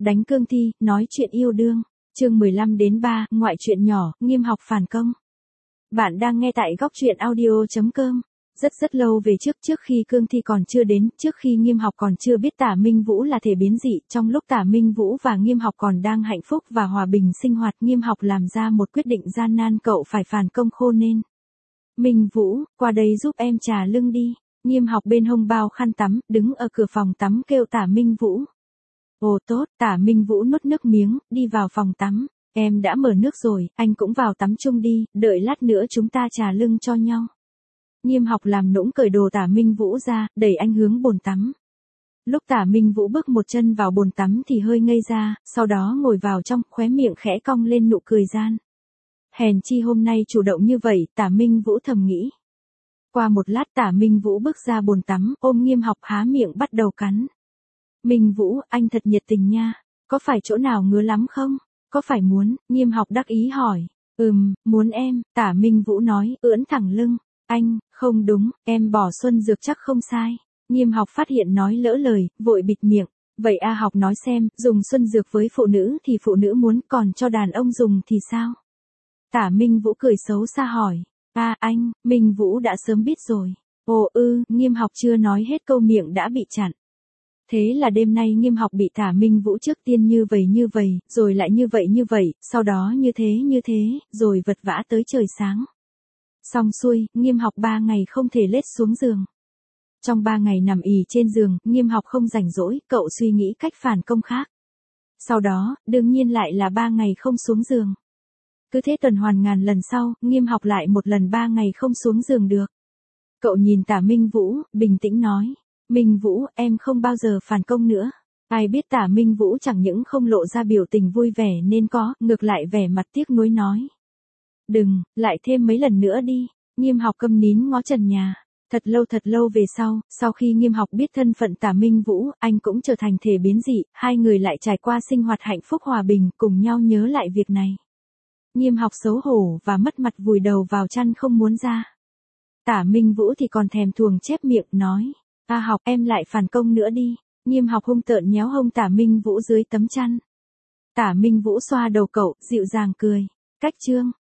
đánh cương thi, nói chuyện yêu đương. Chương 15-3, ngoại truyện nhỏ, Nghiêm học phản công. Bạn đang nghe tại góc truyện audio.com. Rất lâu về trước khi cương thi còn chưa đến, trước khi Nghiêm học còn chưa biết Tả Minh Vũ là thể biến dị, trong lúc Tả Minh Vũ và Nghiêm học còn đang hạnh phúc và hòa bình sinh hoạt, Nghiêm học làm ra một quyết định gian nan, cậu phải phản công khôn nên. Minh Vũ, qua đây giúp em trà lưng đi. Nghiêm học bên hông bao khăn tắm, đứng ở cửa phòng tắm kêu Tả Minh Vũ. Ồ tốt, Tả Minh Vũ nuốt nước miếng, đi vào phòng tắm. Em đã mở nước rồi, anh cũng vào tắm chung đi, đợi lát nữa chúng ta trà lưng cho nhau. Nghiêm học làm nũng cởi đồ Tả Minh Vũ ra, đẩy anh hướng bồn tắm. Lúc Tả Minh Vũ bước một chân vào bồn tắm thì hơi ngây ra, sau đó ngồi vào trong, khóe miệng khẽ cong lên nụ cười gian. Hèn chi hôm nay chủ động như vậy, Tả Minh Vũ thầm nghĩ. Qua một lát Tả Minh Vũ bước ra bồn tắm, ôm Nghiêm học há miệng bắt đầu cắn. Minh Vũ, anh thật nhiệt tình nha, có phải chỗ nào ngứa lắm không? Có phải muốn? Nghiêm học đắc ý hỏi. Muốn em, Tả Minh Vũ nói, ưỡn thẳng lưng. Anh, không đúng, em bỏ xuân dược chắc không sai. Nghiêm học phát hiện nói lỡ lời, vội bịt miệng. Vậy A học nói xem, dùng xuân dược với phụ nữ thì phụ nữ muốn, còn cho đàn ông dùng thì sao? Tả Minh Vũ cười xấu xa hỏi. Anh, Minh Vũ đã sớm biết rồi. Ồ Nghiêm học chưa nói hết câu miệng đã bị chặn. Thế là đêm nay Nghiêm học bị Tả Minh Vũ trước tiên như vậy, rồi lại như vậy, sau đó như thế, rồi vật vã tới trời sáng. Xong xuôi, Nghiêm học 3 ngày không thể lết xuống giường. Trong 3 ngày nằm ì trên giường, Nghiêm học không rảnh rỗi, cậu suy nghĩ cách phản công khác. Sau đó, đương nhiên lại là 3 ngày không xuống giường. Cứ thế tuần hoàn ngàn lần sau, Nghiêm học lại một lần 3 ngày không xuống giường được. Cậu nhìn Tả Minh Vũ, bình tĩnh nói. Minh Vũ, em không bao giờ phản công nữa. Ai biết Tả Minh Vũ chẳng những không lộ ra biểu tình vui vẻ nên có, ngược lại vẻ mặt tiếc nuối nói. Đừng, lại thêm mấy lần nữa đi. Nghiêm học câm nín ngó trần nhà. Thật lâu về sau khi Nghiêm học biết thân phận Tả Minh Vũ, anh cũng trở thành thể biến dị, hai người lại trải qua sinh hoạt hạnh phúc hòa bình, cùng nhau nhớ lại việc này. Nghiêm học xấu hổ và mất mặt vùi đầu vào chăn không muốn ra. Tả Minh Vũ thì còn thèm thuồng chép miệng nói. Học, em lại phản công nữa đi. Nghiêm học hung tợn nhéo hông Tả Minh Vũ dưới tấm chăn. Tả Minh Vũ xoa đầu cậu, dịu dàng cười. Cách chương.